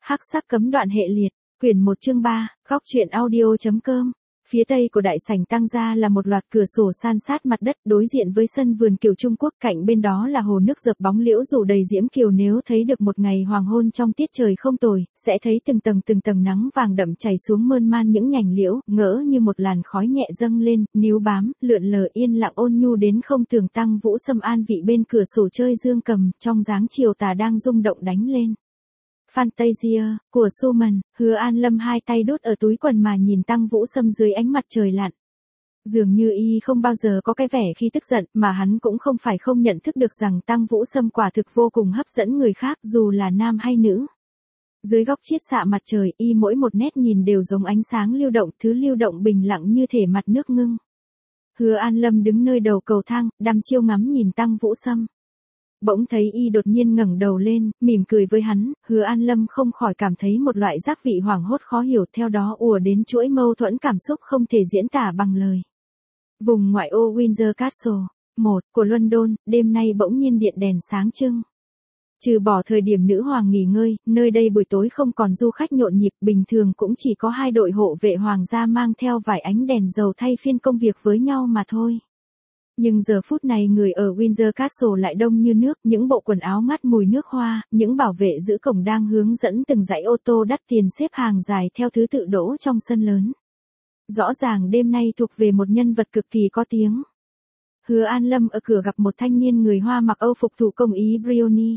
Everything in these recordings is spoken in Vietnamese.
Hắc sắc cấm đoạn hệ liệt, quyển 1 chương 3, góc truyện audio.com. Phía tây của đại sảnh Tăng gia là một loạt cửa sổ san sát mặt đất, đối diện với sân vườn kiều Trung Quốc, cạnh bên đó là hồ nước dợp bóng liễu rủ đầy diễm kiều. Nếu thấy được một ngày hoàng hôn trong tiết trời không tồi, sẽ thấy từng tầng nắng vàng đậm chảy xuống mơn man những nhành liễu, ngỡ như một làn khói nhẹ dâng lên, níu bám, lượn lờ yên lặng ôn nhu đến không tưởng. Tăng Vũ Sâm an vị bên cửa sổ chơi dương cầm, trong dáng chiều tà đang rung động đánh lên. Fantasia, của Schumann. Hứa An Lâm hai tay đút ở túi quần mà nhìn Tăng Vũ Sâm dưới ánh mặt trời lặn. Dường như y không bao giờ có cái vẻ khi tức giận, mà hắn cũng không phải không nhận thức được rằng Tăng Vũ Sâm quả thực vô cùng hấp dẫn người khác, dù là nam hay nữ. Dưới góc chiết xạ mặt trời, y mỗi một nét nhìn đều giống ánh sáng lưu động, thứ lưu động bình lặng như thể mặt nước ngưng. Hứa An Lâm đứng nơi đầu cầu thang, đăm chiêu ngắm nhìn Tăng Vũ Sâm. Bỗng thấy y đột nhiên ngẩng đầu lên, mỉm cười với hắn, Hứa An Lâm không khỏi cảm thấy một loại giác vị hoảng hốt khó hiểu, theo đó ùa đến chuỗi mâu thuẫn cảm xúc không thể diễn tả bằng lời. Vùng ngoại ô Windsor Castle 1 của London, đêm nay bỗng nhiên điện đèn sáng trưng. Trừ bỏ thời điểm nữ hoàng nghỉ ngơi, nơi đây buổi tối không còn du khách nhộn nhịp, bình thường cũng chỉ có hai đội hộ vệ hoàng gia mang theo vài ánh đèn dầu thay phiên công việc với nhau mà thôi. Nhưng giờ phút này người ở Windsor Castle lại đông như nước, những bộ quần áo ngắt mùi nước hoa, những bảo vệ giữ cổng đang hướng dẫn từng dãy ô tô đắt tiền xếp hàng dài theo thứ tự đỗ trong sân lớn. Rõ ràng đêm nay thuộc về một nhân vật cực kỳ có tiếng. Hứa An Lâm ở cửa gặp một thanh niên người Hoa mặc âu phục thủ công Ý Brioni.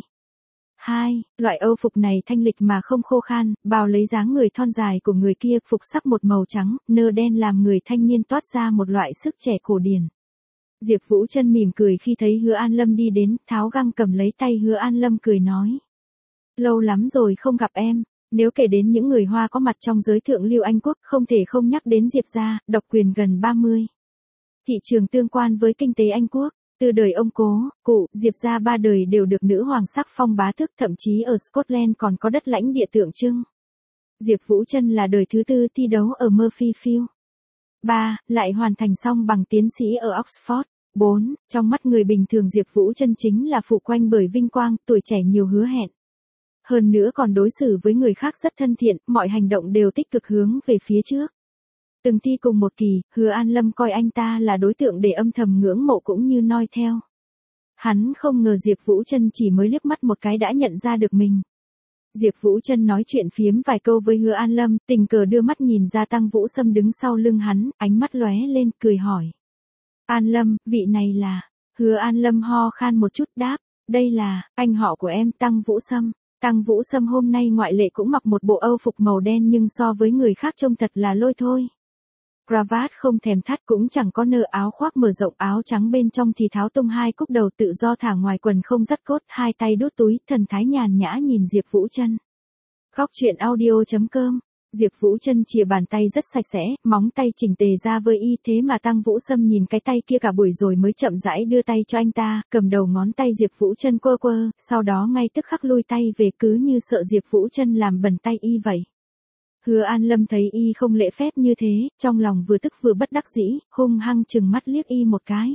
Loại âu phục này thanh lịch mà không khô khan, bao lấy dáng người thon dài của người kia, phục sắc một màu trắng, nơ đen làm người thanh niên toát ra một loại sức trẻ cổ điển. Diệp Vũ Trân mỉm cười khi thấy Hứa An Lâm đi đến, tháo găng cầm lấy tay Hứa An Lâm cười nói. Lâu lắm rồi không gặp em, nếu kể đến những người Hoa có mặt trong giới thượng lưu Anh quốc, không thể không nhắc đến Diệp gia, độc quyền gần 30. Thị trường tương quan với kinh tế Anh quốc, từ đời ông cố, cụ, Diệp gia ba đời đều được nữ hoàng sắc phong bá tước, thậm chí ở Scotland còn có đất lãnh địa tượng trưng. Diệp Vũ Trân là đời thứ tư thi đấu ở Murphyfield. 3. Lại hoàn thành xong bằng tiến sĩ ở Oxford. 4. Trong mắt người bình thường Diệp Vũ Trân chính là phụ quanh bởi vinh quang, tuổi trẻ nhiều hứa hẹn. Hơn nữa còn đối xử với người khác rất thân thiện, mọi hành động đều tích cực hướng về phía trước. Từng thi cùng một kỳ, Hứa An Lâm coi anh ta là đối tượng để âm thầm ngưỡng mộ cũng như noi theo. Hắn không ngờ Diệp Vũ Trân chỉ mới liếc mắt một cái đã nhận ra được mình. Diệp Vũ Trân nói chuyện phiếm vài câu với Hứa An Lâm, tình cờ đưa mắt nhìn ra Tăng Vũ Sâm đứng sau lưng hắn, ánh mắt lóe lên, cười hỏi. An Lâm, vị này là... Hứa An Lâm ho khan một chút đáp, đây là, anh họ của em, Tăng Vũ Sâm. Tăng Vũ Sâm hôm nay ngoại lệ cũng mặc một bộ âu phục màu đen nhưng so với người khác trông thật là lôi thôi. Cravat không thèm thắt cũng chẳng có nơ, áo khoác mở rộng áo trắng bên trong thì tháo tung hai cúc đầu tự do thả ngoài quần không dắt cốt, hai tay đút túi, thần thái nhàn nhã nhìn Diệp Vũ Trân. Góc truyện audio.com. Diệp Vũ Trân chìa bàn tay rất sạch sẽ, móng tay chỉnh tề ra với y, thế mà Tăng Vũ Sâm nhìn cái tay kia cả buổi rồi mới chậm rãi đưa tay cho anh ta, cầm đầu ngón tay Diệp Vũ Trân quơ, sau đó ngay tức khắc lui tay về, cứ như sợ Diệp Vũ Trân làm bẩn tay y vậy. Hứa An Lâm thấy y không lễ phép như thế, trong lòng vừa tức vừa bất đắc dĩ, hung hăng trừng mắt liếc y một cái.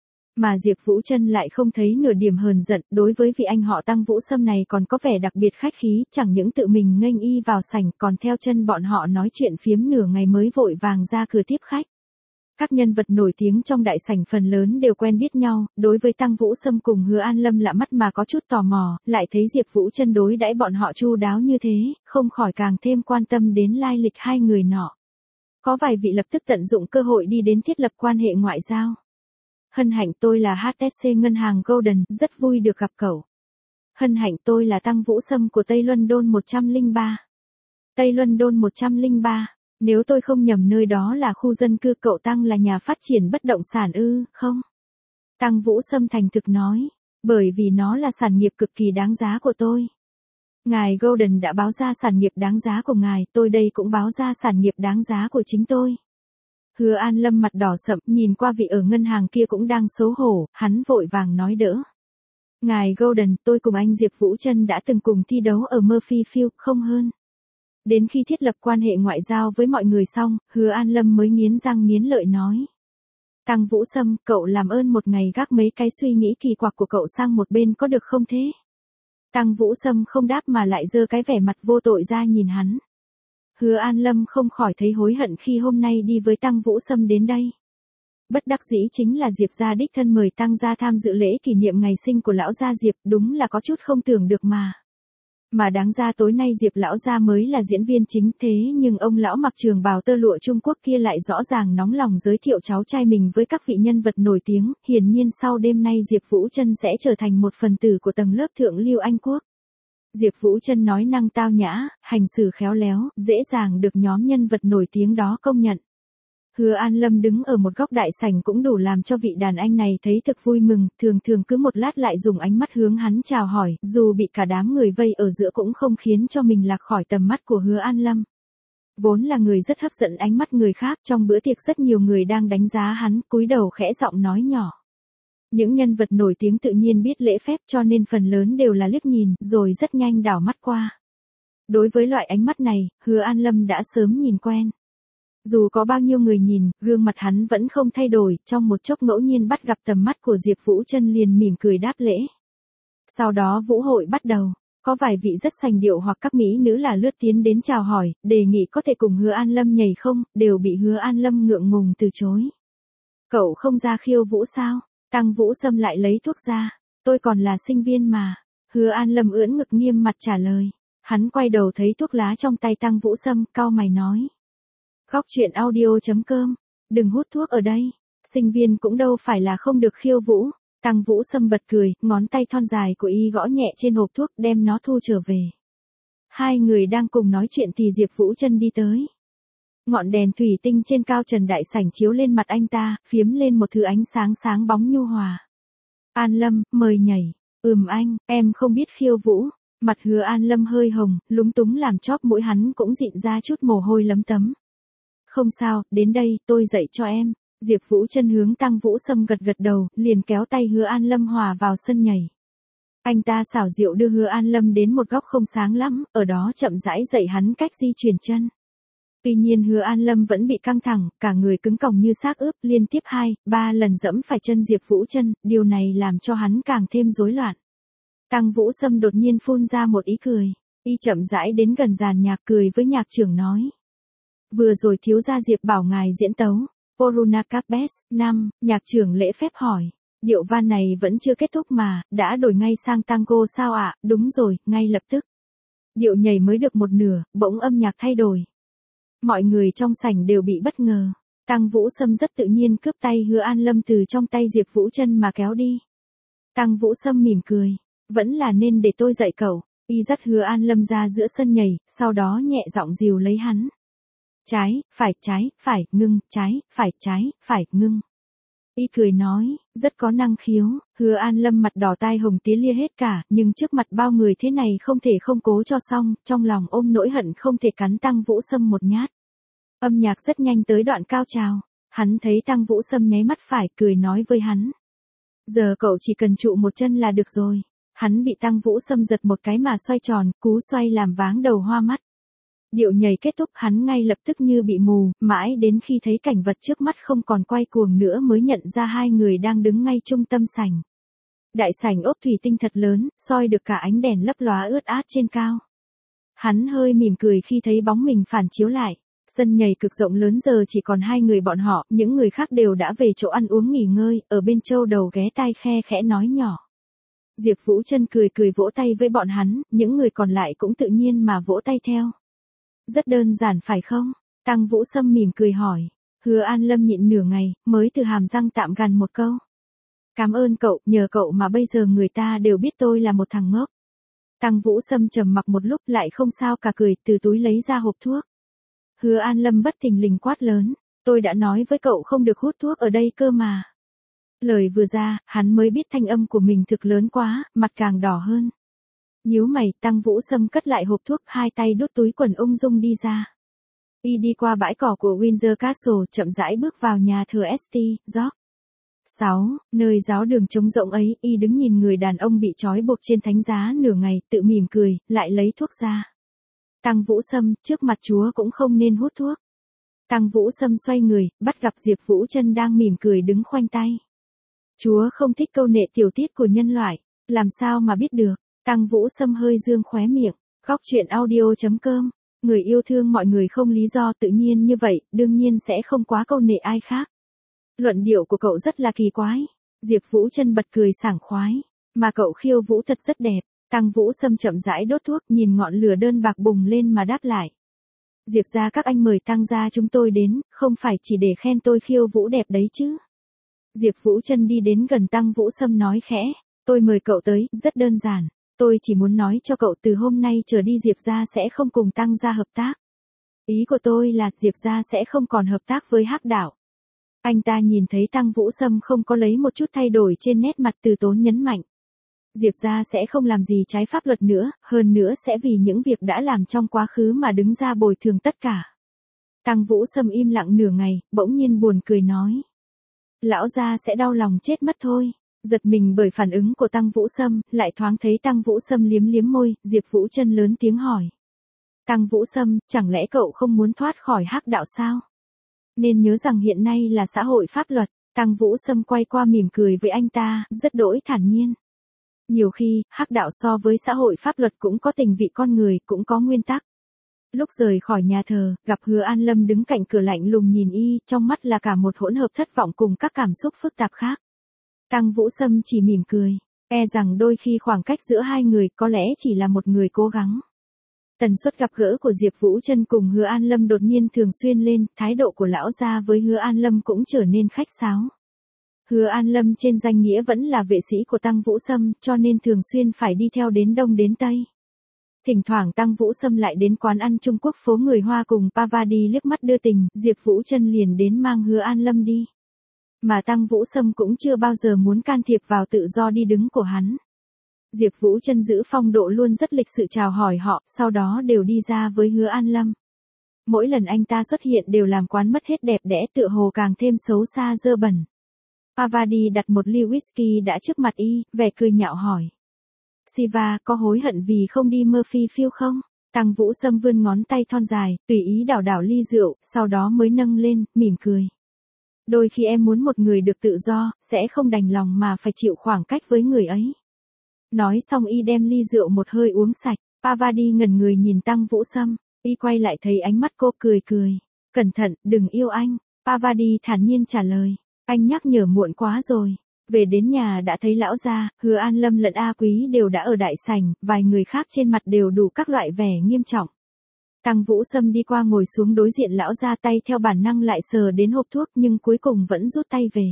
Mà Diệp Vũ Trân lại không thấy nửa điểm hờn giận, đối với vị anh họ Tăng Vũ Sâm này còn có vẻ đặc biệt khách khí, chẳng những tự mình nghênh y vào sảnh, còn theo chân bọn họ nói chuyện phiếm nửa ngày mới vội vàng ra cửa tiếp khách. Các nhân vật nổi tiếng trong đại sảnh phần lớn đều quen biết nhau, đối với Tăng Vũ Sâm cùng Hứa An Lâm lạ mắt mà có chút tò mò, lại thấy Diệp Vũ Trân đối đãi bọn họ chu đáo như thế, không khỏi càng thêm quan tâm đến lai lịch hai người nọ. Có vài vị lập tức tận dụng cơ hội đi đến thiết lập quan hệ ngoại giao. Hân hạnh, tôi là HSC ngân hàng Golden, rất vui được gặp cậu. Hân hạnh, tôi là Tăng Vũ Sâm của Tây London 103. Tây London 103, nếu tôi không nhầm nơi đó là khu dân cư, cậu Tăng là nhà phát triển bất động sản ư, không? Tăng Vũ Sâm thành thực nói, bởi vì nó là sản nghiệp cực kỳ đáng giá của tôi. Ngài Golden đã báo ra sản nghiệp đáng giá của ngài, tôi đây cũng báo ra sản nghiệp đáng giá của chính tôi. Hứa An Lâm mặt đỏ sậm, nhìn qua vị ở ngân hàng kia cũng đang xấu hổ, hắn vội vàng nói đỡ. Ngài Golden, tôi cùng anh Diệp Vũ Trân đã từng cùng thi đấu ở Murphyfield, không hơn. Đến khi thiết lập quan hệ ngoại giao với mọi người xong, Hứa An Lâm mới nghiến răng nghiến lợi nói. Tăng Vũ Sâm, cậu làm ơn một ngày gác mấy cái suy nghĩ kỳ quặc của cậu sang một bên có được không thế? Tăng Vũ Sâm không đáp mà lại giơ cái vẻ mặt vô tội ra nhìn hắn. Hứa An Lâm không khỏi thấy hối hận khi hôm nay đi với Tăng Vũ Sâm đến đây. Bất đắc dĩ chính là Diệp gia đích thân mời Tăng gia tham dự lễ kỷ niệm ngày sinh của lão gia Diệp, đúng là có chút không tưởng được mà. Mà đáng ra tối nay Diệp lão gia mới là diễn viên chính, thế nhưng ông lão mặc trường bào tơ lụa Trung Quốc kia lại rõ ràng nóng lòng giới thiệu cháu trai mình với các vị nhân vật nổi tiếng, hiển nhiên sau đêm nay Diệp Vũ Trân sẽ trở thành một phần tử của tầng lớp thượng lưu Anh quốc. Diệp Vũ Trân nói năng tao nhã, hành xử khéo léo, dễ dàng được nhóm nhân vật nổi tiếng đó công nhận. Hứa An Lâm đứng ở một góc đại sảnh cũng đủ làm cho vị đàn anh này thấy thực vui mừng, thường thường cứ một lát lại dùng ánh mắt hướng hắn chào hỏi, dù bị cả đám người vây ở giữa cũng không khiến cho mình lạc khỏi tầm mắt của Hứa An Lâm. Vốn là người rất hấp dẫn ánh mắt người khác, trong bữa tiệc rất nhiều người đang đánh giá hắn, cúi đầu khẽ giọng nói nhỏ. Những nhân vật nổi tiếng tự nhiên biết lễ phép cho nên phần lớn đều là liếc nhìn, rồi rất nhanh đảo mắt qua. Đối với loại ánh mắt này, Hứa An Lâm đã sớm nhìn quen. Dù có bao nhiêu người nhìn, gương mặt hắn vẫn không thay đổi, trong một chốc ngẫu nhiên bắt gặp tầm mắt của Diệp Vũ Trân liền mỉm cười đáp lễ. Sau đó vũ hội bắt đầu, có vài vị rất sành điệu hoặc các mỹ nữ là lướt tiến đến chào hỏi, đề nghị có thể cùng Hứa An Lâm nhảy không, đều bị Hứa An Lâm ngượng ngùng từ chối. Cậu không ra khiêu vũ sao? Tăng Vũ Sâm lại lấy thuốc ra. Tôi còn là sinh viên mà. Hứa An Lâm ưỡn ngực nghiêm mặt trả lời. Hắn quay đầu thấy thuốc lá trong tay Tăng Vũ Sâm, cau mày nói. Góc truyện audio.com. Đừng hút thuốc ở đây. Sinh viên cũng đâu phải là không được khiêu vũ. Tăng Vũ Sâm bật cười, ngón tay thon dài của y gõ nhẹ trên hộp thuốc đem nó thu trở về. Hai người đang cùng nói chuyện thì Diệp Vũ Trân đi tới. Ngọn đèn thủy tinh trên cao trần đại sảnh chiếu lên mặt anh ta, phiếm lên một thứ ánh sáng sáng bóng nhu hòa. An Lâm, mời nhảy. Anh, em không biết khiêu vũ. Mặt Hứa An Lâm hơi hồng, lúng túng làm chóp mũi hắn cũng dịn ra chút mồ hôi lấm tấm. Không sao, đến đây, tôi dạy cho em. Diệp Vũ Trân hướng Tăng Vũ Sâm gật gật đầu, liền kéo tay Hứa An Lâm hòa vào sân nhảy. Anh ta xảo diệu đưa Hứa An Lâm đến một góc không sáng lắm, ở đó chậm rãi dạy hắn cách di chuyển chân. Tuy nhiên Hứa An Lâm vẫn bị căng thẳng, cả người cứng còng như xác ướp, liên tiếp 2-3 lần dẫm phải chân Diệp Vũ Trân, điều này làm cho hắn càng thêm rối loạn. Tăng Vũ Sâm đột nhiên phun ra một ý cười, y chậm rãi đến gần dàn nhạc cười với nhạc trưởng nói. Vừa rồi thiếu gia Diệp bảo ngài diễn tấu, Porunakapes, 5, nhạc trưởng lễ phép hỏi. Điệu van này vẫn chưa kết thúc mà, đã đổi ngay sang tango sao ạ? Đúng rồi, ngay lập tức. Điệu nhảy mới được một nửa, bỗng âm nhạc thay đổi. Mọi người trong sảnh đều bị bất ngờ. Tăng Vũ Sâm rất tự nhiên cướp tay Hứa An Lâm từ trong tay Diệp Vũ Trân mà kéo đi. Tăng Vũ Sâm mỉm cười. Vẫn là nên để tôi dạy cậu. Y dắt Hứa An Lâm ra giữa sân nhảy, sau đó nhẹ giọng dìu lấy hắn. Trái, phải, ngưng, trái, phải, ngưng. Y cười nói, rất có năng khiếu. Hứa An Lâm mặt đỏ tai hồng tía lia hết cả, nhưng trước mặt bao người thế này không thể không cố cho xong, trong lòng ôm nỗi hận không thể cắn Tăng Vũ Sâm một nhát. Âm nhạc rất nhanh tới đoạn cao trào, hắn thấy Tăng Vũ Sâm nháy mắt phải, cười nói với hắn. Giờ cậu chỉ cần trụ một chân là được rồi. Hắn bị Tăng Vũ Sâm giật một cái mà xoay tròn, cú xoay làm váng đầu hoa mắt. Điệu nhảy kết thúc hắn ngay lập tức như bị mù, mãi đến khi thấy cảnh vật trước mắt không còn quay cuồng nữa mới nhận ra hai người đang đứng ngay trung tâm sảnh. Đại sảnh ốp thủy tinh thật lớn, soi được cả ánh đèn lấp lóa ướt át trên cao. Hắn hơi mỉm cười khi thấy bóng mình phản chiếu lại. Sân nhảy cực rộng lớn giờ chỉ còn hai người bọn họ, những người khác đều đã về chỗ ăn uống nghỉ ngơi, ở bên châu đầu ghé tai khe khẽ nói nhỏ. Diệp Vũ Trân cười cười vỗ tay với bọn hắn, những người còn lại cũng tự nhiên mà vỗ tay theo. Rất đơn giản phải không? Tăng Vũ Sâm mỉm cười hỏi. Hứa An Lâm nhịn nửa ngày, mới từ hàm răng tạm gằn một câu. Cảm ơn cậu, nhờ cậu mà bây giờ người ta đều biết tôi là một thằng ngốc. Tăng Vũ Sâm trầm mặc một lúc lại không sao cả cười, từ túi lấy ra hộp thuốc. Hứa An Lâm bất thình lình quát lớn. Tôi đã nói với cậu không được hút thuốc ở đây cơ mà. Lời vừa ra, hắn mới biết thanh âm của mình thực lớn quá, mặt càng đỏ hơn. Nhíu mày, Tăng Vũ Sâm cất lại hộp thuốc, hai tay đút túi quần ung dung đi ra. Y đi qua bãi cỏ của Windsor Castle, chậm rãi bước vào nhà thờ St. George. 6. Nơi giáo đường trống rộng ấy, Y đứng nhìn người đàn ông bị trói buộc trên thánh giá nửa ngày, tự mỉm cười, lại lấy thuốc ra. Tăng Vũ Sâm, trước mặt Chúa cũng không nên hút thuốc. Tăng Vũ Sâm xoay người, bắt gặp Diệp Vũ Trân đang mỉm cười đứng khoanh tay. Chúa không thích câu nệ tiểu tiết của nhân loại, làm sao mà biết được. Tăng Vũ Sâm hơi dương khóe miệng, góc chuyện audio.com, người yêu thương mọi người không lý do tự nhiên như vậy, đương nhiên sẽ không quá câu nệ ai khác. Luận điệu của cậu rất là kỳ quái. Diệp Vũ Trân bật cười sảng khoái, mà cậu khiêu vũ thật rất đẹp. Tăng Vũ Sâm chậm rãi đốt thuốc, nhìn ngọn lửa đơn bạc bùng lên mà đáp lại. Diệp gia các anh mời Tăng gia chúng tôi đến, không phải chỉ để khen tôi khiêu vũ đẹp đấy chứ. Diệp Vũ Trân đi đến gần Tăng Vũ Sâm nói khẽ, tôi mời cậu tới, rất đơn giản. Tôi chỉ muốn nói cho cậu từ hôm nay trở đi Diệp gia sẽ không cùng Tăng gia hợp tác. Ý của tôi là Diệp gia sẽ không còn hợp tác với Hắc Đạo. Anh ta nhìn thấy Tăng Vũ Sâm không có lấy một chút thay đổi trên nét mặt, từ tốn nhấn mạnh. Diệp gia sẽ không làm gì trái pháp luật nữa, hơn nữa sẽ vì những việc đã làm trong quá khứ mà đứng ra bồi thường tất cả. Tăng Vũ Sâm im lặng nửa ngày, bỗng nhiên buồn cười nói. Lão gia sẽ đau lòng chết mất thôi. Giật mình bởi phản ứng của Tăng Vũ Sâm, lại thoáng thấy Tăng Vũ Sâm liếm liếm môi, Diệp Vũ Trân lớn tiếng hỏi. Tăng Vũ Sâm, chẳng lẽ cậu không muốn thoát khỏi Hắc Đạo sao? Nên nhớ rằng hiện nay là xã hội pháp luật. Tăng Vũ Sâm quay qua mỉm cười với anh ta, rất đỗi thản nhiên. Nhiều khi, Hắc Đạo so với xã hội pháp luật cũng có tình vị con người, cũng có nguyên tắc. Lúc rời khỏi nhà thờ, gặp Hứa An Lâm đứng cạnh cửa lạnh lùng nhìn y, trong mắt là cả một hỗn hợp thất vọng cùng các cảm xúc phức tạp khác. Tăng Vũ Sâm chỉ mỉm cười, e rằng đôi khi khoảng cách giữa hai người có lẽ chỉ là một người cố gắng. Tần suất gặp gỡ của Diệp Vũ Trân cùng Hứa An Lâm đột nhiên thường xuyên lên, thái độ của lão gia với Hứa An Lâm cũng trở nên khách sáo. Hứa An Lâm trên danh nghĩa vẫn là vệ sĩ của Tăng Vũ Sâm, cho nên thường xuyên phải đi theo đến đông đến tây. Thỉnh thoảng Tăng Vũ Sâm lại đến quán ăn Trung Quốc phố người Hoa cùng Pavadi liếc mắt đưa tình, Diệp Vũ Trân liền đến mang Hứa An Lâm đi. Mà Tăng Vũ Sâm cũng chưa bao giờ muốn can thiệp vào tự do đi đứng của hắn. Diệp Vũ Trân giữ phong độ luôn rất lịch sự chào hỏi họ, sau đó đều đi ra với Hứa An Lâm. Mỗi lần anh ta xuất hiện đều làm quán mất hết đẹp đẽ, tựa hồ càng thêm xấu xa dơ bẩn. Pavadi đặt một ly whisky đã trước mặt y, vẻ cười nhạo hỏi. Siva, có hối hận vì không đi Murphy Field không? Tăng Vũ Sâm vươn ngón tay thon dài, tùy ý đảo đảo ly rượu, sau đó mới nâng lên, mỉm cười. Đôi khi em muốn một người được tự do, sẽ không đành lòng mà phải chịu khoảng cách với người ấy. Nói xong y đem ly rượu một hơi uống sạch, Pavadi ngẩn người nhìn Tăng Vũ Sâm, y quay lại thấy ánh mắt cô cười cười. Cẩn thận, đừng yêu anh, Pavadi thản nhiên trả lời. Anh nhắc nhở muộn quá rồi. Về đến nhà đã thấy lão gia, Hứa An Lâm lẫn A Quý đều đã ở đại sảnh, vài người khác trên mặt đều đủ các loại vẻ nghiêm trọng. Tăng Vũ Sâm đi qua ngồi xuống đối diện lão gia, tay theo bản năng lại sờ đến hộp thuốc nhưng cuối cùng vẫn rút tay về.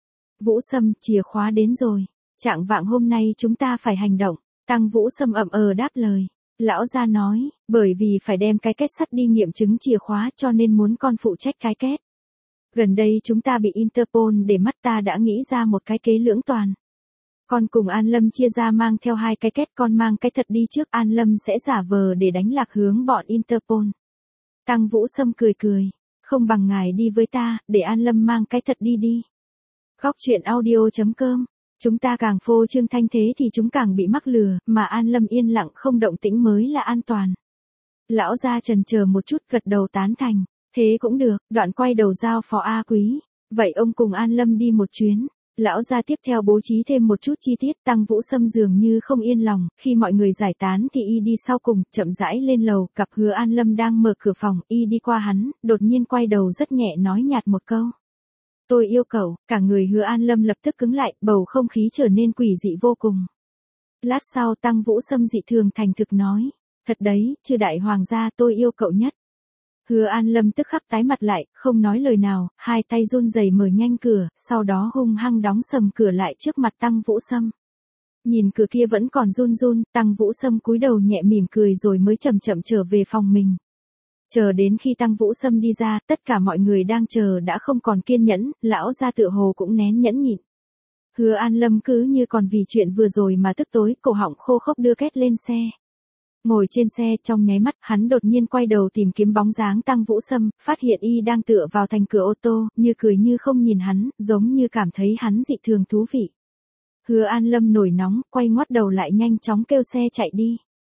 Vũ Sâm, chìa khóa đến rồi. Chạng vạng hôm nay chúng ta phải hành động. Tăng Vũ Sâm ậm đáp lời. Lão gia nói, bởi vì phải đem cái két sắt đi nghiệm chứng chìa khóa cho nên muốn con phụ trách cái két. Gần đây chúng ta bị Interpol để mắt, ta đã nghĩ ra một cái kế lưỡng toàn. Con cùng An Lâm chia ra mang theo hai cái két, con mang cái thật đi trước, An Lâm sẽ giả vờ để đánh lạc hướng bọn Interpol. Tăng Vũ Sâm cười cười, không bằng ngài đi với ta, để An Lâm mang cái thật đi đi. Góc chuyện audio.com, chúng ta càng phô trương thanh thế thì chúng càng bị mắc lừa, mà An Lâm yên lặng không động tĩnh mới là an toàn. Lão gia chần chờ một chút gật đầu tán thành. Thế cũng được, đoạn quay đầu giao phó A Quý. Vậy ông cùng An Lâm đi một chuyến. Lão gia tiếp theo bố trí thêm một chút chi tiết. Tăng Vũ Sâm dường như không yên lòng, khi mọi người giải tán thì y đi sau cùng, chậm rãi lên lầu, gặp Hứa An Lâm đang mở cửa phòng, y đi qua hắn, đột nhiên quay đầu rất nhẹ nói nhạt một câu. Tôi yêu cậu, cả người Hứa An Lâm lập tức cứng lại, bầu không khí trở nên quỷ dị vô cùng. Lát sau Tăng Vũ Sâm dị thường thành thực nói, thật đấy, chư đại hoàng gia, tôi yêu cậu nhất. Hứa An Lâm tức khắc tái mặt lại, không nói lời nào, hai tay run rẩy mở nhanh cửa, sau đó hung hăng đóng sầm cửa lại trước mặt Tăng Vũ Sâm. Nhìn cửa kia vẫn còn run run, Tăng Vũ Sâm cúi đầu nhẹ mỉm cười rồi mới chậm chậm trở về phòng mình. Chờ đến khi Tăng Vũ Sâm đi ra, tất cả mọi người đang chờ đã không còn kiên nhẫn, lão gia tựa hồ cũng nén nhẫn nhịn. Hứa An Lâm cứ như còn vì chuyện vừa rồi mà tức tối, cổ họng khô khốc đưa két lên xe. Ngồi trên xe, trong nháy mắt, hắn đột nhiên quay đầu tìm kiếm bóng dáng Tăng Vũ Sâm, phát hiện y đang tựa vào thành cửa ô tô, như cười như không nhìn hắn, giống như cảm thấy hắn dị thường thú vị. Hứa An Lâm nổi nóng, quay ngoắt đầu lại nhanh chóng kêu xe chạy đi.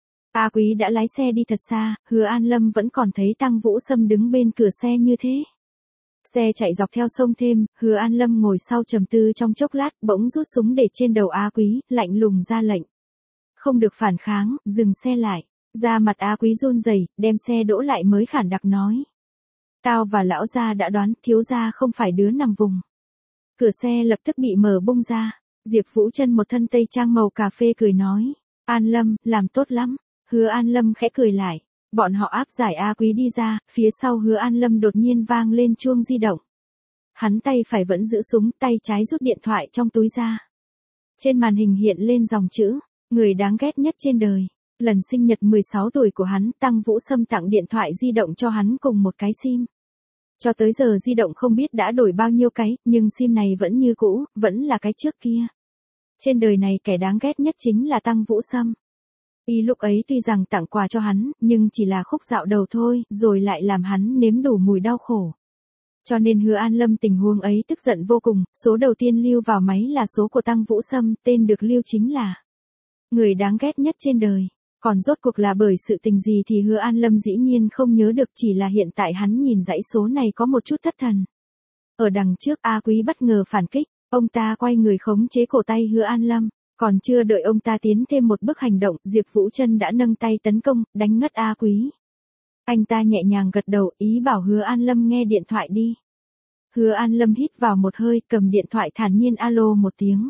A Quý đã lái xe đi thật xa, Hứa An Lâm vẫn còn thấy Tăng Vũ Sâm đứng bên cửa xe như thế. Xe chạy dọc theo sông thêm, Hứa An Lâm ngồi sau trầm tư trong chốc lát, bỗng rút súng để trên đầu A Quý, lạnh lùng ra lệnh. không được phản kháng, dừng xe lại. Da mặt A Quý run rẩy, đem xe đỗ lại mới khản đặc nói. Tao và lão gia đã đoán thiếu gia không phải đứa nằm vùng. Cửa xe lập tức bị mở bung ra. Diệp Vũ Trân một thân tây trang màu cà phê cười nói. An Lâm, làm tốt lắm. Hứa An Lâm khẽ cười lại. Bọn họ áp giải A Quý đi ra, phía sau Hứa An Lâm đột nhiên vang lên chuông di động. Hắn tay phải vẫn giữ súng, tay trái rút điện thoại trong túi ra. Trên màn hình hiện lên dòng chữ, người đáng ghét nhất trên đời. Lần sinh nhật 16 tuổi của hắn, Tăng Vũ Sâm tặng điện thoại di động cho hắn cùng một cái sim. Cho tới giờ di động không biết đã đổi bao nhiêu cái, nhưng sim này vẫn như cũ, vẫn là cái trước kia. Trên đời này kẻ đáng ghét nhất chính là Tăng Vũ Sâm. Y lúc ấy tuy rằng tặng quà cho hắn, nhưng chỉ là khúc dạo đầu thôi, rồi lại làm hắn nếm đủ mùi đau khổ. Cho nên Hứa An Lâm tình huống ấy tức giận vô cùng, số đầu tiên lưu vào máy là số của Tăng Vũ Sâm, tên được lưu chính là người đáng ghét nhất trên đời. Còn rốt cuộc là bởi sự tình gì thì Hứa An Lâm dĩ nhiên không nhớ được, chỉ là hiện tại hắn nhìn dãy số này có một chút thất thần. Ở đằng trước A Quý bất ngờ phản kích, ông ta quay người khống chế cổ tay Hứa An Lâm, còn chưa đợi ông ta tiến thêm một bước hành động, Diệp Vũ Trân đã nâng tay tấn công, đánh ngất A Quý. Anh ta nhẹ nhàng gật đầu, ý bảo Hứa An Lâm nghe điện thoại đi. Hứa An Lâm hít vào một hơi, cầm điện thoại thản nhiên alo một tiếng.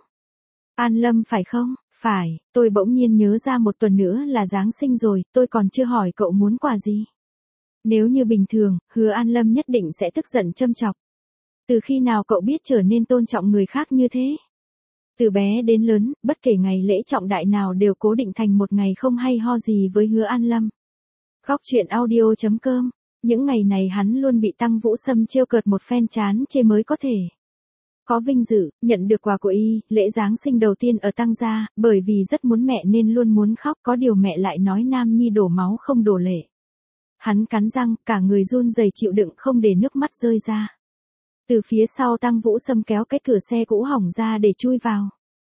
An Lâm phải không? Phải, tôi bỗng nhiên nhớ ra một tuần nữa là Giáng sinh rồi, tôi còn chưa hỏi cậu muốn quà gì. Nếu như bình thường, Hứa An Lâm nhất định sẽ tức giận châm chọc. Từ khi nào cậu biết trở nên tôn trọng người khác như thế? Từ bé đến lớn, bất kể ngày lễ trọng đại nào đều cố định thành một ngày không hay ho gì với Hứa An Lâm. Góc truyện audio.com. Những ngày này hắn luôn bị Tăng Vũ Sâm trêu cợt một phen chán chê mới có thể. Có vinh dự, nhận được quà của y, lễ Giáng sinh đầu tiên ở Tăng gia, bởi vì rất muốn mẹ nên luôn muốn khóc, có điều mẹ lại nói nam nhi đổ máu không đổ lệ. Hắn cắn răng, cả người run rẩy chịu đựng không để nước mắt rơi ra. Từ phía sau Tăng Vũ Sâm kéo cái cửa xe cũ hỏng ra để chui vào.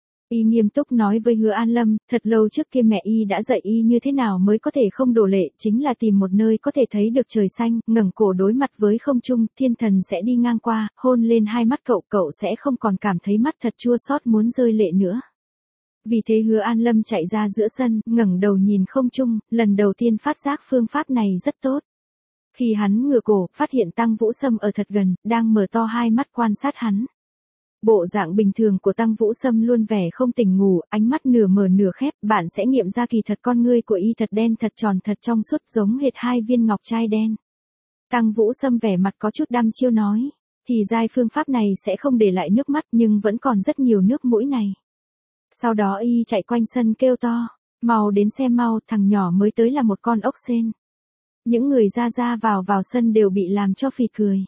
Y nghiêm túc nói với Hứa An Lâm, thật lâu trước kia mẹ y đã dạy y như thế nào mới có thể không đổ lệ, chính là tìm một nơi có thể thấy được trời xanh, ngẩng cổ đối mặt với không trung, thiên thần sẽ đi ngang qua, hôn lên hai mắt cậu, cậu sẽ không còn cảm thấy mắt thật chua xót muốn rơi lệ nữa. Vì thế Hứa An Lâm chạy ra giữa sân, ngẩng đầu nhìn không trung, lần đầu tiên phát giác phương pháp này rất tốt. Khi hắn ngửa cổ, phát hiện Tăng Vũ Sâm ở thật gần, đang mở to hai mắt quan sát hắn. Bộ dạng bình thường của Tăng Vũ Sâm luôn vẻ không tỉnh ngủ, ánh mắt nửa mở nửa khép, bạn sẽ nghiệm ra kỳ thật con ngươi của y thật đen thật tròn thật trong suốt giống hệt hai viên ngọc trai đen. Tăng Vũ Sâm vẻ mặt có chút đăm chiêu nói, thì giai phương pháp này sẽ không để lại nước mắt nhưng vẫn còn rất nhiều nước mũi này. Sau đó y chạy quanh sân kêu to, mau đến xem mau, thằng nhỏ mới tới là một con ốc sên. Những người ra vào sân đều bị làm cho phì cười.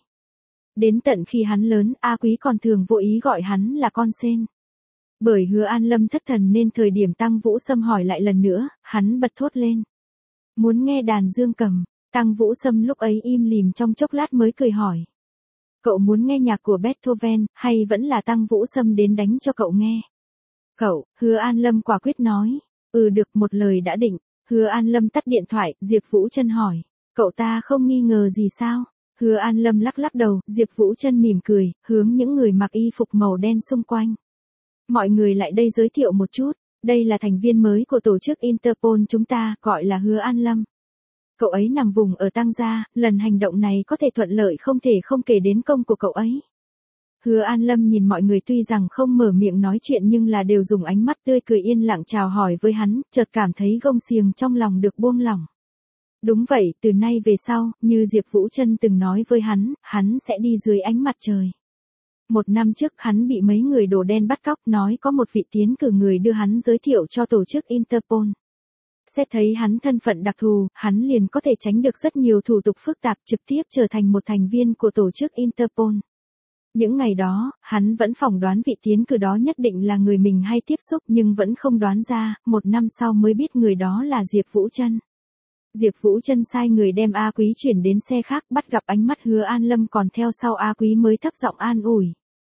Đến tận khi hắn lớn, A Quý còn thường vô ý gọi hắn là con sên. Bởi Hứa An Lâm thất thần nên thời điểm Tăng Vũ Sâm hỏi lại lần nữa, hắn bật thốt lên. Muốn nghe đàn dương cầm, Tăng Vũ Sâm lúc ấy im lìm trong chốc lát mới cười hỏi. Cậu muốn nghe nhạc của Beethoven, hay vẫn là Tăng Vũ Sâm đến đánh cho cậu nghe? Cậu, Hứa An Lâm quả quyết nói. Được, một lời đã định. Hứa An Lâm tắt điện thoại, Diệp Vũ Trân hỏi. Cậu ta không nghi ngờ gì sao? Hứa An Lâm lắc lắc đầu, Diệp Vũ Trân mỉm cười, hướng những người mặc y phục màu đen xung quanh. Mọi người lại đây giới thiệu một chút, đây là thành viên mới của tổ chức Interpol chúng ta, gọi là Hứa An Lâm. Cậu ấy nằm vùng ở Tăng gia, lần hành động này có thể thuận lợi không thể không kể đến công của cậu ấy. Hứa An Lâm nhìn mọi người tuy rằng không mở miệng nói chuyện nhưng là đều dùng ánh mắt tươi cười yên lặng chào hỏi với hắn, chợt cảm thấy gông xiềng trong lòng được buông lỏng. Đúng vậy, từ nay về sau, như Diệp Vũ Trân từng nói với hắn sẽ đi dưới ánh mặt trời. Một năm trước hắn bị mấy người đồ đen bắt cóc nói có một vị tiến cử người đưa hắn giới thiệu cho tổ chức Interpol. Xét thấy hắn thân phận đặc thù, hắn liền có thể tránh được rất nhiều thủ tục phức tạp trực tiếp trở thành một thành viên của tổ chức Interpol. Những ngày đó, hắn vẫn phỏng đoán vị tiến cử đó nhất định là người mình hay tiếp xúc nhưng vẫn không đoán ra, một năm sau mới biết người đó là Diệp Vũ Trân. Diệp Vũ Trân sai người đem A Quý chuyển đến xe khác, bắt gặp ánh mắt Hứa An Lâm còn theo sau A Quý mới thấp giọng an ủi.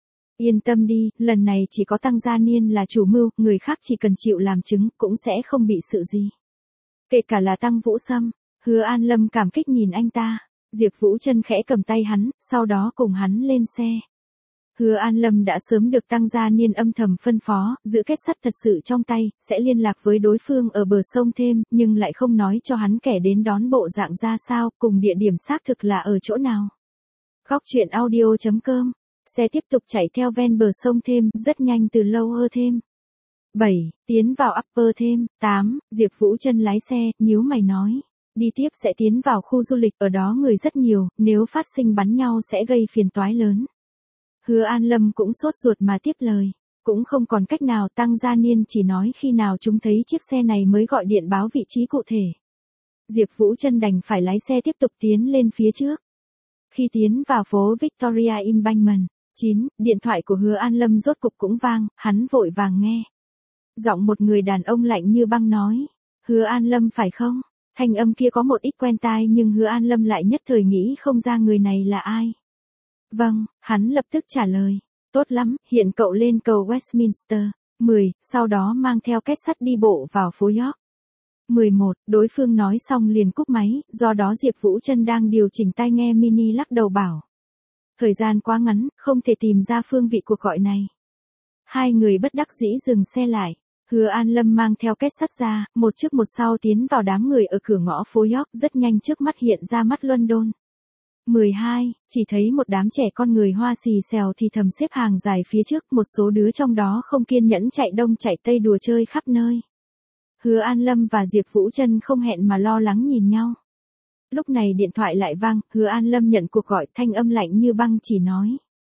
Yên tâm đi, lần này chỉ có Tăng Gia Niên là chủ mưu, người khác chỉ cần chịu làm chứng cũng sẽ không bị sự gì. Kể cả là Tăng Vũ Sâm. Hứa An Lâm cảm kích nhìn anh ta. Diệp Vũ Trân khẽ cầm tay hắn, sau đó cùng hắn lên xe. Hứa An Lâm đã sớm được Tăng Gia Niên âm thầm phân phó, giữ kết sắt thật sự trong tay, sẽ liên lạc với đối phương ở bờ sông thêm, nhưng lại không nói cho hắn kẻ đến đón bộ dạng ra sao, cùng địa điểm xác thực là ở chỗ nào. Góc truyện audio.com. Xe tiếp tục chạy theo ven bờ sông thêm, rất nhanh từ Lower thêm. 7. Tiến vào Upper thêm. 8. Diệp Vũ Trân lái xe, nhíu mày nói. Đi tiếp sẽ tiến vào khu du lịch, ở đó người rất nhiều, nếu phát sinh bắn nhau sẽ gây phiền toái lớn. Hứa An Lâm cũng sốt ruột mà tiếp lời. Cũng không còn cách nào, Tăng Gia Niên chỉ nói khi nào chúng thấy chiếc xe này mới gọi điện báo vị trí cụ thể. Diệp Vũ Trân đành phải lái xe tiếp tục tiến lên phía trước. Khi tiến vào phố Victoria Embankment. 9. Điện thoại của Hứa An Lâm rốt cục cũng vang, hắn vội vàng nghe. Giọng một người đàn ông lạnh như băng nói. Hứa An Lâm phải không? Thanh âm kia có một ít quen tai nhưng Hứa An Lâm lại nhất thời nghĩ không ra người này là ai. Vâng, hắn lập tức trả lời. Tốt lắm, hiện cậu lên cầu Westminster. 10. Sau đó mang theo két sắt đi bộ vào phố York. 11. Đối phương nói xong liền cúp máy, do đó Diệp Vũ Trân đang điều chỉnh tai nghe mini lắc đầu bảo. Thời gian quá ngắn, không thể tìm ra phương vị cuộc gọi này. Hai người bất đắc dĩ dừng xe lại. Hứa An Lâm mang theo két sắt ra, một trước một sau tiến vào đám người ở cửa ngõ phố York, rất nhanh trước mắt hiện ra mắt London. 12. Chỉ thấy một đám trẻ con người Hoa xì xèo thì thầm xếp hàng dài phía trước, một số đứa trong đó không kiên nhẫn chạy đông chạy tây đùa chơi khắp nơi. Hứa An Lâm và Diệp Vũ Trân không hẹn mà lo lắng nhìn nhau. Lúc này điện thoại lại vang, Hứa An Lâm nhận cuộc gọi, thanh âm lạnh như băng chỉ nói.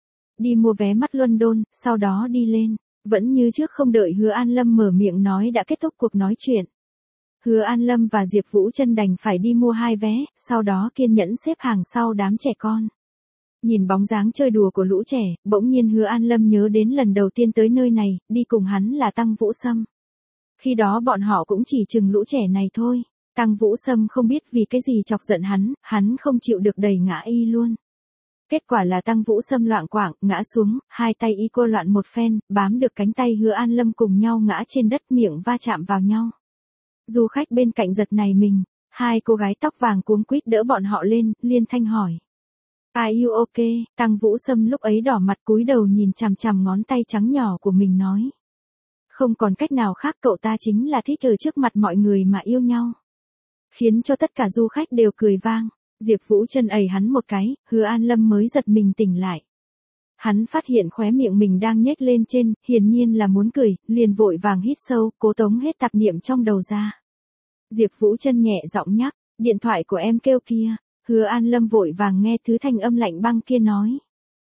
Đi mua vé mắt London, sau đó đi lên. Vẫn như trước không đợi Hứa An Lâm mở miệng nói đã kết thúc cuộc nói chuyện. Hứa An Lâm và Diệp Vũ Trân đành phải đi mua 2 vé, sau đó kiên nhẫn xếp hàng sau đám trẻ con. Nhìn bóng dáng chơi đùa của lũ trẻ, bỗng nhiên Hứa An Lâm nhớ đến lần đầu tiên tới nơi này, đi cùng hắn là Tăng Vũ Sâm. Khi đó bọn họ cũng chỉ chừng lũ trẻ này thôi. Tăng Vũ Sâm không biết vì cái gì chọc giận hắn không chịu được đẩy ngã y luôn. Kết quả là Tăng Vũ Sâm loạng choạng ngã xuống, hai tay y cô loạn một phen, bám được cánh tay Hứa An Lâm cùng nhau ngã trên đất, miệng va chạm vào nhau. Du khách bên cạnh giật nảy mình, hai cô gái tóc vàng cuống quýt đỡ bọn họ lên, liên thanh hỏi. Are you okay? Tăng Vũ Sâm lúc ấy đỏ mặt cúi đầu nhìn chằm chằm ngón tay trắng nhỏ của mình nói. Không còn cách nào khác, cậu ta chính là thích ở trước mặt mọi người mà yêu nhau. Khiến cho tất cả du khách đều cười vang. Diệp Vũ Trân ẩy hắn một cái, Hứa An Lâm mới giật mình tỉnh lại. Hắn phát hiện khóe miệng mình đang nhếch lên trên, hiển nhiên là muốn cười, liền vội vàng hít sâu, cố tống hết tạp niệm trong đầu ra. Diệp Vũ Trân nhẹ giọng nhắc, điện thoại của em kêu kia. Hứa An Lâm vội vàng nghe thứ thanh âm lạnh băng kia nói.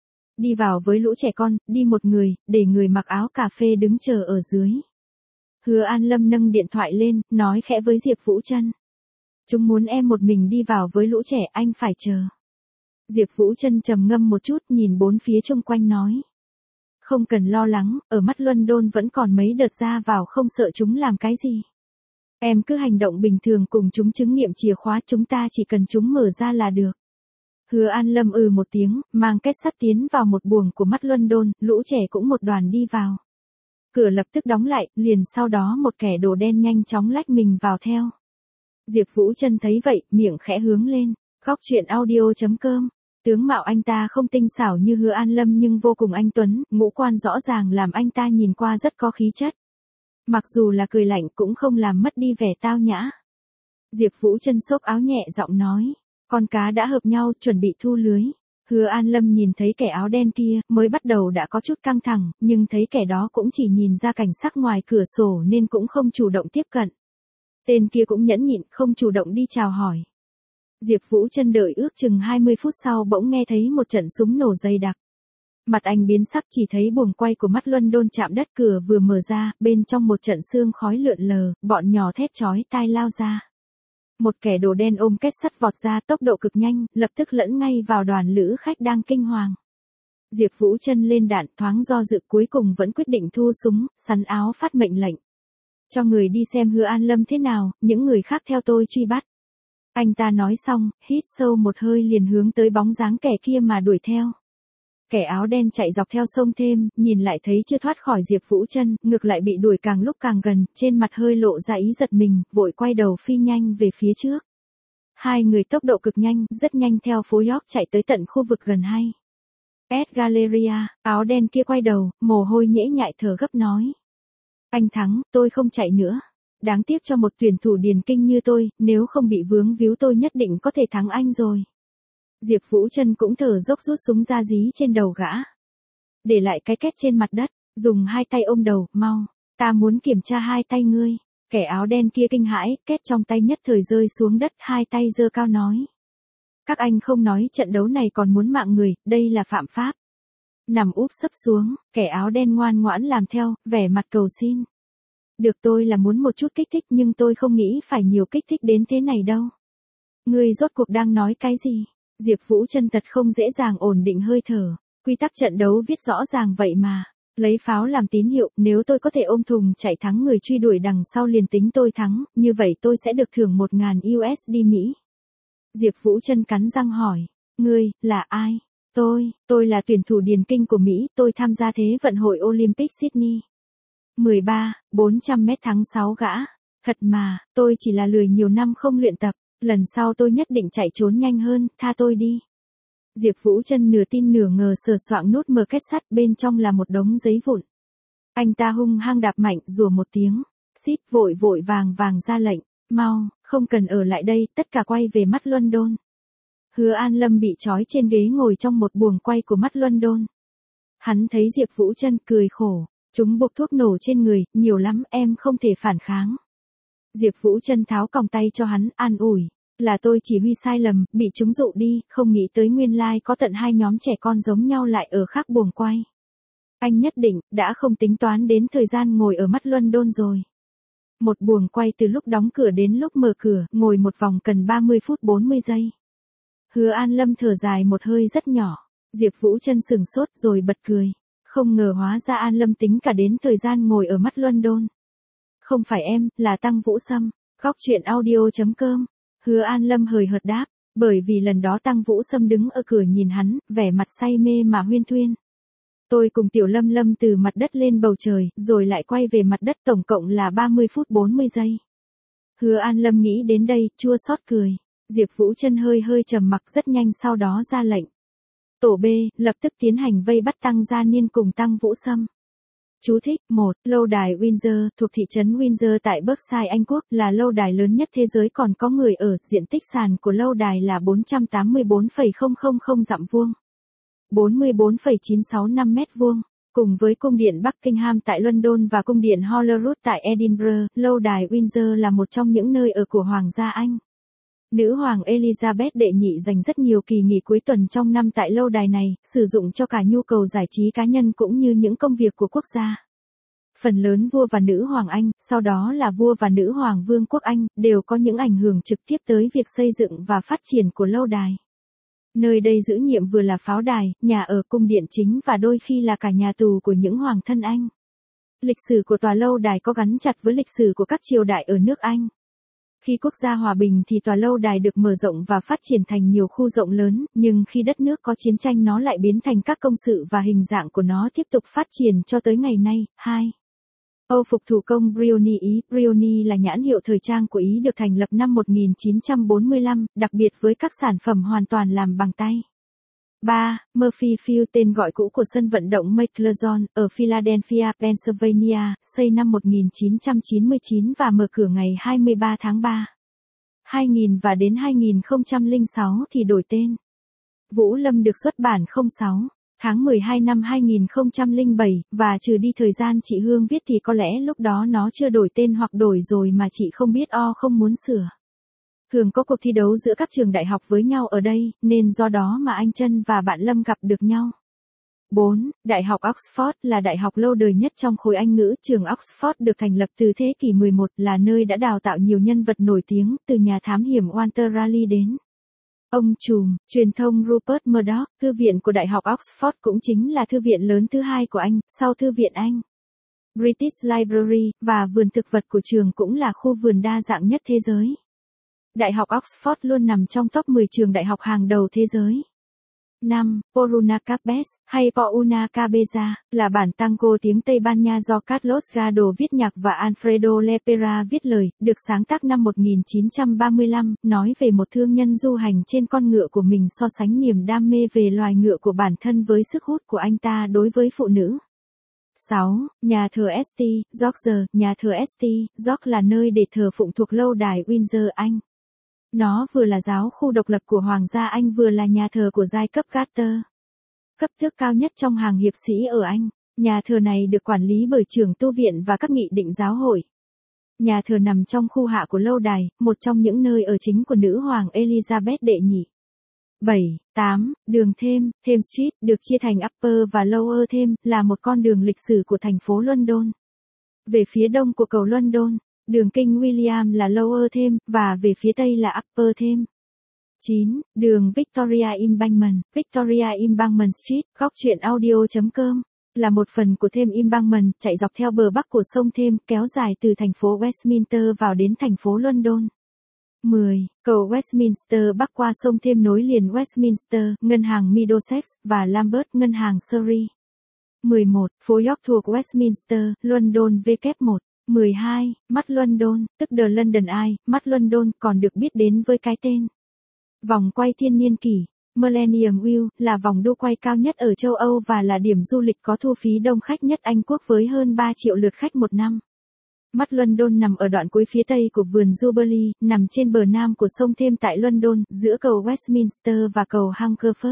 Đi vào với lũ trẻ con, đi một người, để người mặc áo cà phê đứng chờ ở dưới. Hứa An Lâm nâng điện thoại lên, nói khẽ với Diệp Vũ Trân. Chúng muốn em một mình đi vào với lũ trẻ, anh phải chờ. Diệp Vũ Trân trầm ngâm một chút, nhìn bốn phía xung quanh nói. Không cần lo lắng, ở mắt London vẫn còn mấy đợt ra vào, không sợ chúng làm cái gì. Em cứ hành động bình thường cùng chúng chứng nghiệm chìa khóa, chúng ta chỉ cần chúng mở ra là được. Hứa An Lâm một tiếng, mang két sắt tiến vào một buồng của mắt London, lũ trẻ cũng một đoàn đi vào. Cửa lập tức đóng lại, liền sau đó một kẻ đồ đen nhanh chóng lách mình vào theo. Diệp Vũ Trân thấy vậy, miệng khẽ hướng lên. Góc truyện audio.com. Tướng mạo anh ta không tinh xảo như Hứa An Lâm nhưng vô cùng anh tuấn, ngũ quan rõ ràng làm anh ta nhìn qua rất có khí chất. Mặc dù là cười lạnh cũng không làm mất đi vẻ tao nhã. Diệp Vũ Trân xốc áo nhẹ giọng nói. Con cá đã hợp nhau, chuẩn bị thu lưới. Hứa An Lâm nhìn thấy kẻ áo đen kia, mới bắt đầu đã có chút căng thẳng, nhưng thấy kẻ đó cũng chỉ nhìn ra cảnh sắc ngoài cửa sổ nên cũng không chủ động tiếp cận. Tên kia cũng nhẫn nhịn, không chủ động đi chào hỏi. Diệp Vũ Trân đợi ước chừng 20 phút sau bỗng nghe thấy một trận súng nổ dày đặc. Mặt anh biến sắc, chỉ thấy buồng quay của mắt London chạm đất, cửa vừa mở ra, bên trong một trận sương khói lượn lờ, bọn nhỏ thét chói tai lao ra. Một kẻ đồ đen ôm két sắt vọt ra, tốc độ cực nhanh, lập tức lẫn ngay vào đoàn lữ khách đang kinh hoàng. Diệp Vũ Trân lên đạn, thoáng do dự, cuối cùng vẫn quyết định thu súng, sắn áo phát mệnh lệnh. Cho người đi xem Hứa An Lâm thế nào, những người khác theo tôi truy bắt. Anh ta nói xong, hít sâu một hơi liền hướng tới bóng dáng kẻ kia mà đuổi theo. Kẻ áo đen chạy dọc theo sông thêm, nhìn lại thấy chưa thoát khỏi Diệp Vũ Trân, ngược lại bị đuổi càng lúc càng gần, trên mặt hơi lộ ra ý giật mình, vội quay đầu phi nhanh về phía trước. Hai người tốc độ cực nhanh, rất nhanh theo phố York chạy tới tận khu vực gần hay. S Galleria, áo đen kia quay đầu, mồ hôi nhễ nhại thở gấp nói. Anh thắng, tôi không chạy nữa. Đáng tiếc cho một tuyển thủ điền kinh như tôi, nếu không bị vướng víu tôi nhất định có thể thắng anh rồi. Diệp Vũ Trân cũng thở dốc rút súng ra dí trên đầu gã. Để lại cái két trên mặt đất, dùng hai tay ôm đầu, mau, ta muốn kiểm tra hai tay ngươi. Kẻ áo đen kia kinh hãi, két trong tay nhất thời rơi xuống đất, hai tay giơ cao nói. Các anh không nói trận đấu này còn muốn mạng người, đây là phạm pháp. Nằm úp sấp xuống, kẻ áo đen ngoan ngoãn làm theo, vẻ mặt cầu xin. Được, tôi là muốn một chút kích thích nhưng tôi không nghĩ phải nhiều kích thích đến thế này đâu. Ngươi rốt cuộc đang nói cái gì? Diệp Vũ Trân thật không dễ dàng ổn định hơi thở. Quy tắc trận đấu viết rõ ràng vậy mà. Lấy pháo làm tín hiệu, nếu tôi có thể ôm thùng chạy thắng người truy đuổi đằng sau liền tính tôi thắng, như vậy tôi sẽ được thưởng 1.000 USD Mỹ. Diệp Vũ Trân cắn răng hỏi, ngươi, là ai? Tôi là tuyển thủ điền kinh của Mỹ, tôi tham gia Thế vận hội Olympic Sydney. 400 mét thắng 6 gã. Thật mà, tôi chỉ là lười nhiều năm không luyện tập, lần sau tôi nhất định chạy trốn nhanh hơn, tha tôi đi. Diệp Vũ Trân nửa tin nửa ngờ sờ soạng nút mở két sắt, bên trong là một đống giấy vụn. Anh ta hung hăng đạp mạnh, rủa một tiếng, xít vội vàng ra lệnh, mau, không cần ở lại đây, tất cả quay về mắt London. Hứa An Lâm bị trói trên ghế ngồi trong một buồng quay của mắt London. Hắn thấy Diệp Vũ Trân cười khổ, chúng buộc thuốc nổ trên người, nhiều lắm, em không thể phản kháng. Diệp Vũ Trân tháo còng tay cho hắn, an ủi, là tôi chỉ huy sai lầm, bị chúng dụ đi, không nghĩ tới nguyên lai có tận hai nhóm trẻ con giống nhau lại ở khác buồng quay. Anh nhất định, đã không tính toán đến thời gian ngồi ở mắt London rồi. Một buồng quay từ lúc đóng cửa đến lúc mở cửa, ngồi một vòng cần 30 phút 40 giây. Hứa An Lâm thở dài một hơi rất nhỏ, Diệp Vũ Trân sừng sốt rồi bật cười. Không ngờ hóa ra An Lâm tính cả đến thời gian ngồi ở mắt London. Không phải em, là Tăng Vũ Sâm. Góc truyện audio.com. Hứa An Lâm hời hợt đáp, bởi vì lần đó Tăng Vũ Sâm đứng ở cửa nhìn hắn, vẻ mặt say mê mà huyên thuyên. Tôi cùng Tiểu Lâm Lâm từ mặt đất lên bầu trời, rồi lại quay về mặt đất, tổng cộng là 30 phút 40 giây. Hứa An Lâm nghĩ đến đây, chua xót cười. Diệp Vũ Trân hơi trầm mặc, rất nhanh sau đó ra lệnh. Tổ B, lập tức tiến hành vây bắt Tăng Gia Niên cùng Tăng Vũ Sâm. Chú thích, 1. Lâu đài Windsor, thuộc thị trấn Windsor tại Berkshire, Anh Quốc, là lâu đài lớn nhất thế giới còn có người ở, diện tích sàn của lâu đài là 484,000 dặm vuông. 44,965 mét vuông. Cùng với cung điện Buckingham tại London và cung điện Holyrood tại Edinburgh, lâu đài Windsor là một trong những nơi ở của Hoàng gia Anh. Nữ hoàng Elizabeth đệ nhị dành rất nhiều kỳ nghỉ cuối tuần trong năm tại lâu đài này, sử dụng cho cả nhu cầu giải trí cá nhân cũng như những công việc của quốc gia. Phần lớn vua và nữ hoàng Anh, sau đó là vua và nữ hoàng vương quốc Anh, đều có những ảnh hưởng trực tiếp tới việc xây dựng và phát triển của lâu đài. Nơi đây giữ nhiệm vừa là pháo đài, nhà ở, cung điện chính và đôi khi là cả nhà tù của những hoàng thân Anh. Lịch sử của tòa lâu đài có gắn chặt với lịch sử của các triều đại ở nước Anh. Khi quốc gia hòa bình thì tòa lâu đài được mở rộng và phát triển thành nhiều khu rộng lớn, nhưng khi đất nước có chiến tranh nó lại biến thành các công sự và hình dạng của nó tiếp tục phát triển cho tới ngày nay. 2. Âu phục thủ công Brioni Ý. Brioni là nhãn hiệu thời trang của Ý được thành lập năm 1945, đặc biệt với các sản phẩm hoàn toàn làm bằng tay. 3. Murphy Field, tên gọi cũ của sân vận động McLaughlin, ở Philadelphia, Pennsylvania, xây năm 1999 và mở cửa ngày 23 tháng 3. 2000 và đến 2006 thì đổi tên. Vũ Lâm được xuất bản 06. Tháng 12 năm 2007, và trừ đi thời gian chị Hương viết thì có lẽ lúc đó nó chưa đổi tên hoặc đổi rồi mà chị không biết không muốn sửa. Thường có cuộc thi đấu giữa các trường đại học với nhau ở đây, nên do đó mà anh Trân và bạn Lâm gặp được nhau. 4. Đại học Oxford là đại học lâu đời nhất trong khối Anh ngữ. Trường Oxford được thành lập từ thế kỷ 11, là nơi đã đào tạo nhiều nhân vật nổi tiếng, từ nhà thám hiểm Walter Raleigh đến ông trùm truyền thông Rupert Murdoch. Thư viện của Đại học Oxford cũng chính là thư viện lớn thứ hai của Anh, sau Thư viện Anh, British Library, và vườn thực vật của trường cũng là khu vườn đa dạng nhất thế giới. Đại học Oxford luôn nằm trong top 10 trường đại học hàng đầu thế giới. 5. Poruna Capes, hay Pouna Cabeza, là bản tango tiếng Tây Ban Nha do Carlos Gado viết nhạc và Alfredo Lepera viết lời, được sáng tác năm 1935, nói về một thương nhân du hành trên con ngựa của mình so sánh niềm đam mê về loài ngựa của bản thân với sức hút của anh ta đối với phụ nữ. 6. Nhà thờ St. George, nhà thờ St. George là nơi để thờ phụng thuộc lâu đài Windsor, Anh. Nó vừa là giáo khu độc lập của Hoàng gia Anh vừa là nhà thờ của giai cấp Garter, cấp tước cao nhất trong hàng hiệp sĩ ở Anh. Nhà thờ này được quản lý bởi trưởng tu viện và các nghị định giáo hội. Nhà thờ nằm trong khu hạ của lâu đài, một trong những nơi ở chính của nữ hoàng Elizabeth đệ nhị. 7. 8. Đường Thames, Thames Street, được chia thành Upper và Lower Thames, là một con đường lịch sử của thành phố London. Về phía đông của cầu London, đường King William là Lower Thames, và về phía tây là Upper Thames. 9. Đường Victoria Embankment, Victoria Embankment Street, góc truyện audio.com, là một phần của Thames Embankment, chạy dọc theo bờ bắc của sông Thames, kéo dài từ thành phố Westminster vào đến thành phố London. 10. Cầu Westminster bắc qua sông Thames nối liền Westminster, ngân hàng Middlesex, và Lambeth, ngân hàng Surrey. 11. Phố York thuộc Westminster, London W1. 12. Mắt London, tức The London Eye, mắt London, còn được biết đến với cái tên vòng quay thiên niên kỷ. Millennium Wheel là vòng đua quay cao nhất ở châu Âu và là điểm du lịch có thu phí đông khách nhất Anh quốc với hơn 3 triệu lượt khách một năm. Mắt London nằm ở đoạn cuối phía tây của vườn Jubilee, nằm trên bờ nam của sông Thames tại London, giữa cầu Westminster và cầu Hungerford.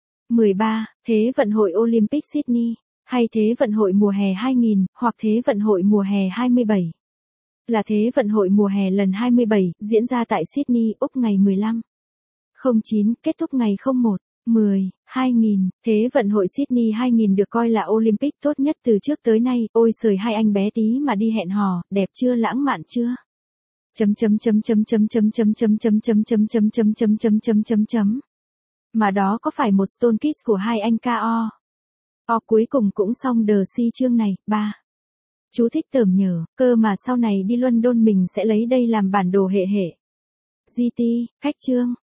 13. Thế vận hội Olympic Sydney, hay Thế vận hội mùa hè 2000, hoặc Thế vận hội mùa hè 27. Là Thế vận hội mùa hè lần 27, diễn ra tại Sydney, Úc ngày 15/09, kết thúc ngày 01/10/2000. Thế vận hội Sydney 2000 được coi là Olympic tốt nhất từ trước tới nay. Ôi trời, hai anh bé tí mà đi hẹn hò, đẹp chưa, lãng mạn chưa? Mà đó có phải một stone kiss của hai anh KO? Cuối cùng cũng xong đờ si chương này. 3. Chú thích tởm nhở, cơ mà sau này đi London mình sẽ lấy đây làm bản đồ hệ hệ. GT, khách chương.